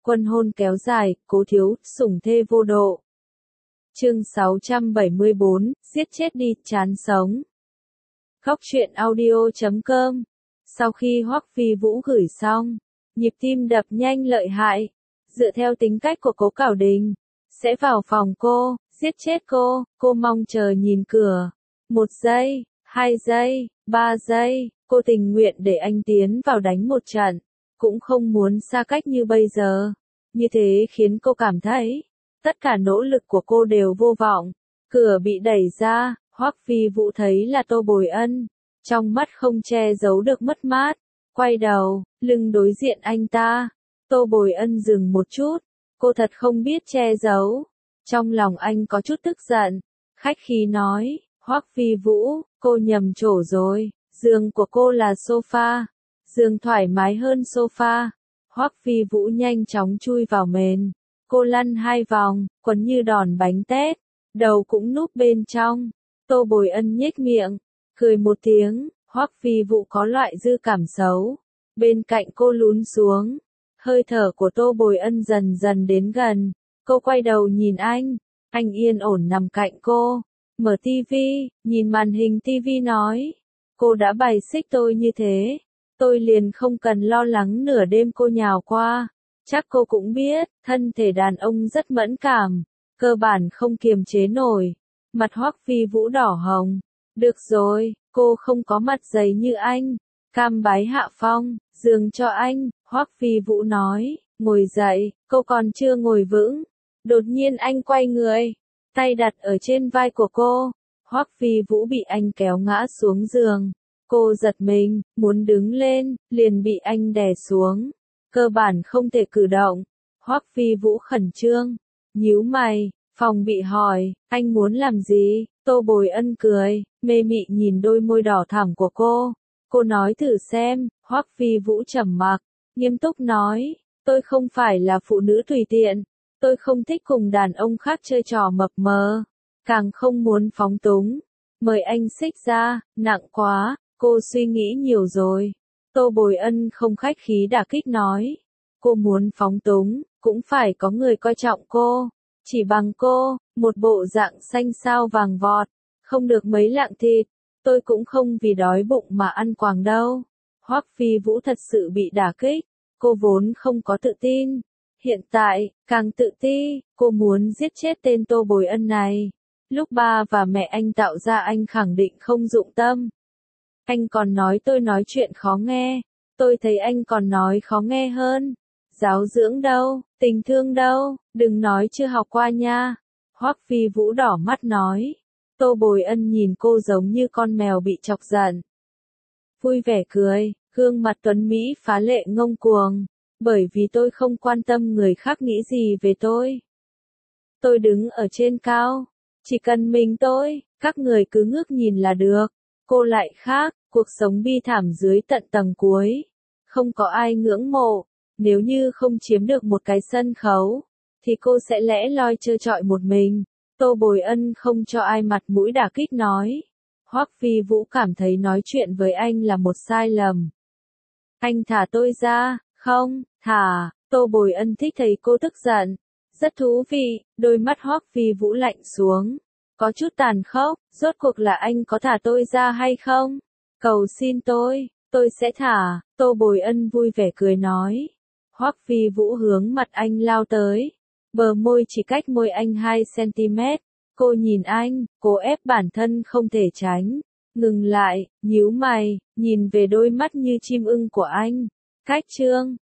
Quân hôn kéo dài, cố thiếu, sủng thê vô độ. Chương 674, giết chết đi, chán sống. Góc truyện audio.com. Sau khi Hoắc Phi Vũ gửi xong, nhịp tim đập nhanh lợi hại. Dựa theo tính cách của Cố Cảo Đình, sẽ vào phòng cô, giết chết cô mong chờ nhìn cửa. 1 giây, 2 giây, 3 giây, cô tình nguyện để anh tiến vào đánh một trận, cũng không muốn xa cách như bây giờ. Như thế khiến cô cảm thấy, tất cả nỗ lực của cô đều vô vọng. Cửa bị đẩy ra, Hoắc Phi Vũ thấy là Tô Bồi Ân, trong mắt không che giấu được mất mát, quay đầu, lưng đối diện anh ta. Tô Bồi Ân dừng một chút, cô thật không biết che giấu. Trong lòng anh có chút tức giận, khách khí nói, Hoắc Phi Vũ, cô nhầm chỗ rồi, giường của cô là sofa, giường thoải mái hơn sofa. Hoắc Phi Vũ nhanh chóng chui vào mền, cô lăn 2 vòng, quấn như đòn bánh tét, đầu cũng núp bên trong. Tô Bồi Ân nhếch miệng, cười một tiếng, Hoắc Phi Vũ có loại dự cảm xấu. Bên cạnh cô lún xuống, hơi thở của Tô Bồi Ân dần dần đến gần, cô quay đầu nhìn anh yên ổn nằm cạnh cô, mở tivi, nhìn màn hình tivi nói, cô đã bày xích tôi như thế, tôi liền không cần lo lắng nửa đêm cô nhào qua. Chắc cô cũng biết, thân thể đàn ông rất mẫn cảm, cơ bản không kiềm chế nổi. Mặt Hoắc Phi Vũ đỏ hồng. Được rồi, cô không có mặt dày như anh. Cam bái hạ phong, giường cho anh, Hoắc Phi Vũ nói, ngồi dậy, cô còn chưa ngồi vững. Đột nhiên anh quay người, tay đặt ở trên vai của cô. Hoắc Phi Vũ bị anh kéo ngã xuống giường. Cô giật mình, muốn đứng lên, liền bị anh đè xuống. Cơ bản không thể cử động. Hoắc Phi Vũ khẩn trương, nhíu mày, phòng bị hỏi, anh muốn làm gì? Tô Bồi Ân cười, mê mị nhìn đôi môi đỏ thẳm của cô. Cô nói thử xem. Hoắc Phi Vũ trầm mặc, nghiêm túc nói, tôi không phải là phụ nữ tùy tiện. Tôi không thích cùng đàn ông khác chơi trò mập mờ, càng không muốn phóng túng. Mời anh xích ra, nặng quá, cô suy nghĩ nhiều rồi. Tô Bồi Ân không khách khí đả kích nói, cô muốn phóng túng, cũng phải có người coi trọng cô. Chỉ bằng cô, một bộ dạng xanh xao vàng vọt, không được mấy lạng thịt, tôi cũng không vì đói bụng mà ăn quàng đâu. Hoắc Phi Vũ thật sự bị đả kích, cô vốn không có tự tin, hiện tại, càng tự ti, cô muốn giết chết tên Tô Bồi Ân này. Lúc ba và mẹ anh tạo ra anh khẳng định không dụng tâm. Anh còn nói tôi nói chuyện khó nghe, tôi thấy anh còn nói khó nghe hơn. Giáo dưỡng đâu, tình thương đâu, đừng nói chưa học qua nha. Hoắc Phi Vũ đỏ mắt nói. Tô Bồi Ân nhìn cô giống như con mèo bị chọc giận. Vui vẻ cười, gương mặt tuấn Mỹ phá lệ ngông cuồng. Bởi vì tôi không quan tâm người khác nghĩ gì về tôi. Tôi đứng ở trên cao, chỉ cần mình tôi, các người cứ ngước nhìn là được. Cô lại khác, cuộc sống bi thảm dưới tận tầng cuối. Không có ai ngưỡng mộ. Nếu như không chiếm được một cái sân khấu, thì cô sẽ lẻ loi trơ trọi một mình. Tô Bồi Ân không cho ai mặt mũi đả kích nói. Hoắc Phi Vũ cảm thấy nói chuyện với anh là một sai lầm. Anh thả tôi ra, không, thả. Tô Bồi Ân thích thấy cô tức giận. Rất thú vị, đôi mắt Hoắc Phi Vũ lạnh xuống. Có chút tàn khốc, rốt cuộc là anh có thả tôi ra hay không? Cầu xin tôi sẽ thả. Tô Bồi Ân vui vẻ cười nói. Hoắc Phi Vũ hướng mặt anh lao tới. Bờ môi chỉ cách môi anh 2 cm. Cô nhìn anh, cố ép bản thân không thể tránh. Ngừng lại, nhíu mày, nhìn về đôi mắt như chim ưng của anh. Cách chương